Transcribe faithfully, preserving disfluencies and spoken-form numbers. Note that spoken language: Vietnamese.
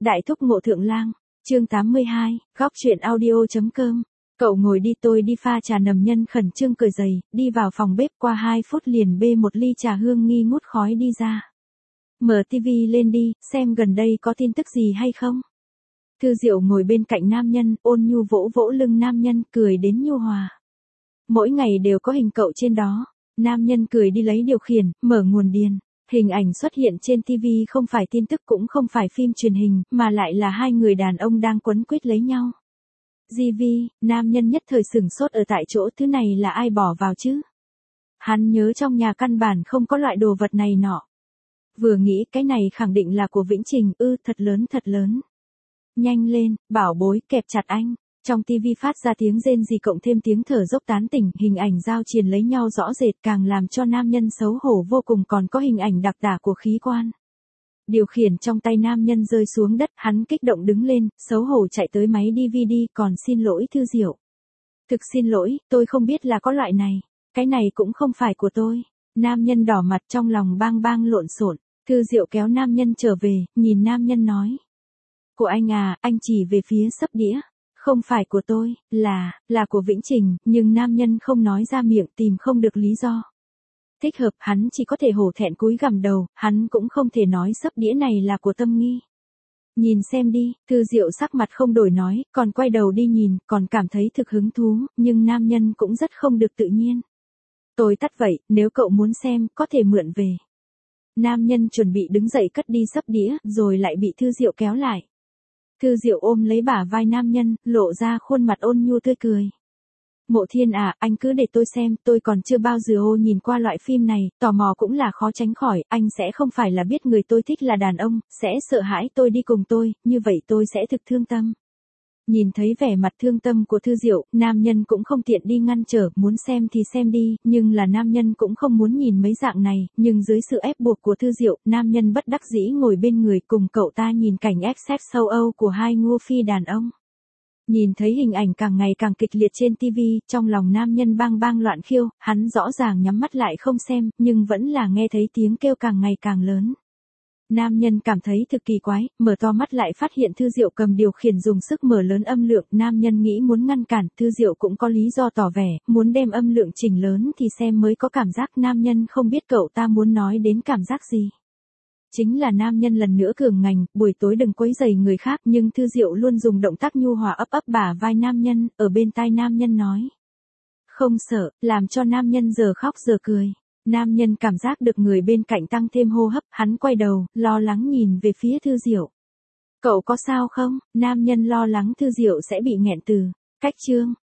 Đại thúc ngộ thượng lang, chương tám mươi hai, góc truyện audio.com. Cậu ngồi đi tôi đi pha trà nầm nhân khẩn trương cởi giày, đi vào phòng bếp qua hai phút liền bê một ly trà hương nghi ngút khói đi ra. Mở tivi lên đi, xem gần đây có tin tức gì hay không. Thư Diệu ngồi bên cạnh nam nhân, ôn nhu vỗ vỗ lưng nam nhân, cười đến nhu hòa. Mỗi ngày đều có hình cậu trên đó. Nam nhân cười đi lấy điều khiển, mở nguồn điền. Hình ảnh xuất hiện trên ti vi không phải tin tức cũng không phải phim truyền hình, mà lại là hai người đàn ông đang quấn quýt lấy nhau. Di Vi, nam nhân nhất thời sửng sốt ở tại chỗ, thứ này là ai bỏ vào chứ? Hắn nhớ trong nhà căn bản không có loại đồ vật này nọ. Vừa nghĩ cái này khẳng định là của Vĩnh Trình, ư, thật lớn thật lớn. Nhanh lên, bảo bối, kẹp chặt anh. Trong ti vi phát ra tiếng rên rỉ cộng thêm tiếng thở dốc tán tỉnh, hình ảnh giao triền lấy nhau rõ rệt càng làm cho nam nhân xấu hổ vô cùng, còn có hình ảnh đặc tả của khí quan. Điều khiển trong tay nam nhân rơi xuống đất, hắn kích động đứng lên, xấu hổ chạy tới máy đê vê đê, còn xin lỗi Thư Diệu. Thực xin lỗi, tôi không biết là có loại này. Cái này cũng không phải của tôi. Nam nhân đỏ mặt trong lòng bang bang lộn xộn. Thư Diệu kéo nam nhân trở về, nhìn nam nhân nói. Của anh à, anh chỉ về phía sấp đĩa. Không phải của tôi, là, là của Vĩnh Trình, nhưng nam nhân không nói ra miệng, tìm không được lý do. Thích hợp, hắn chỉ có thể hổ thẹn cúi gằm đầu, hắn cũng không thể nói sấp đĩa này là của Tâm Nghi. Nhìn xem đi, Thư Diệu sắc mặt không đổi nói, còn quay đầu đi nhìn, còn cảm thấy thực hứng thú, nhưng nam nhân cũng rất không được tự nhiên. Tôi tắt vậy, nếu cậu muốn xem, có thể mượn về. Nam nhân chuẩn bị đứng dậy cất đi sấp đĩa, rồi lại bị Thư Diệu kéo lại. Thư Diệu ôm lấy bả vai nam nhân, lộ ra khuôn mặt ôn nhu tươi cười. Mộ Thiên à, anh cứ để tôi xem, tôi còn chưa bao giờ ô nhìn qua loại phim này, tò mò cũng là khó tránh khỏi, anh sẽ không phải là biết người tôi thích là đàn ông, sẽ sợ hãi tôi đi cùng tôi, như vậy tôi sẽ thực thương tâm. Nhìn thấy vẻ mặt thương tâm của Thư Diệu, nam nhân cũng không tiện đi ngăn trở, muốn xem thì xem đi, nhưng là nam nhân cũng không muốn nhìn mấy dạng này, nhưng dưới sự ép buộc của Thư Diệu, nam nhân bất đắc dĩ ngồi bên người cùng cậu ta nhìn cảnh ép sex sâu âu của hai ngô phi đàn ông. Nhìn thấy hình ảnh càng ngày càng kịch liệt trên ti vi, trong lòng nam nhân bang bang loạn khiêu, hắn rõ ràng nhắm mắt lại không xem, nhưng vẫn là nghe thấy tiếng kêu càng ngày càng lớn. Nam nhân cảm thấy thực kỳ quái, mở to mắt lại phát hiện Thư Diệu cầm điều khiển dùng sức mở lớn âm lượng, nam nhân nghĩ muốn ngăn cản, Thư Diệu cũng có lý do tỏ vẻ, muốn đem âm lượng chỉnh lớn thì xem mới có cảm giác, nam nhân không biết cậu ta muốn nói đến cảm giác gì. Chính là nam nhân lần nữa cường ngành, buổi tối đừng quấy rầy người khác, nhưng Thư Diệu luôn dùng động tác nhu hòa ấp ấp bả vai nam nhân, ở bên tai nam nhân nói. Không sợ, làm cho nam nhân giờ khóc giờ cười. Nam nhân cảm giác được người bên cạnh tăng thêm hô hấp, hắn quay đầu, lo lắng nhìn về phía Thư Diệu. Cậu có sao không? Nam nhân lo lắng Thư Diệu sẽ bị nghẹn từ. Cách chương,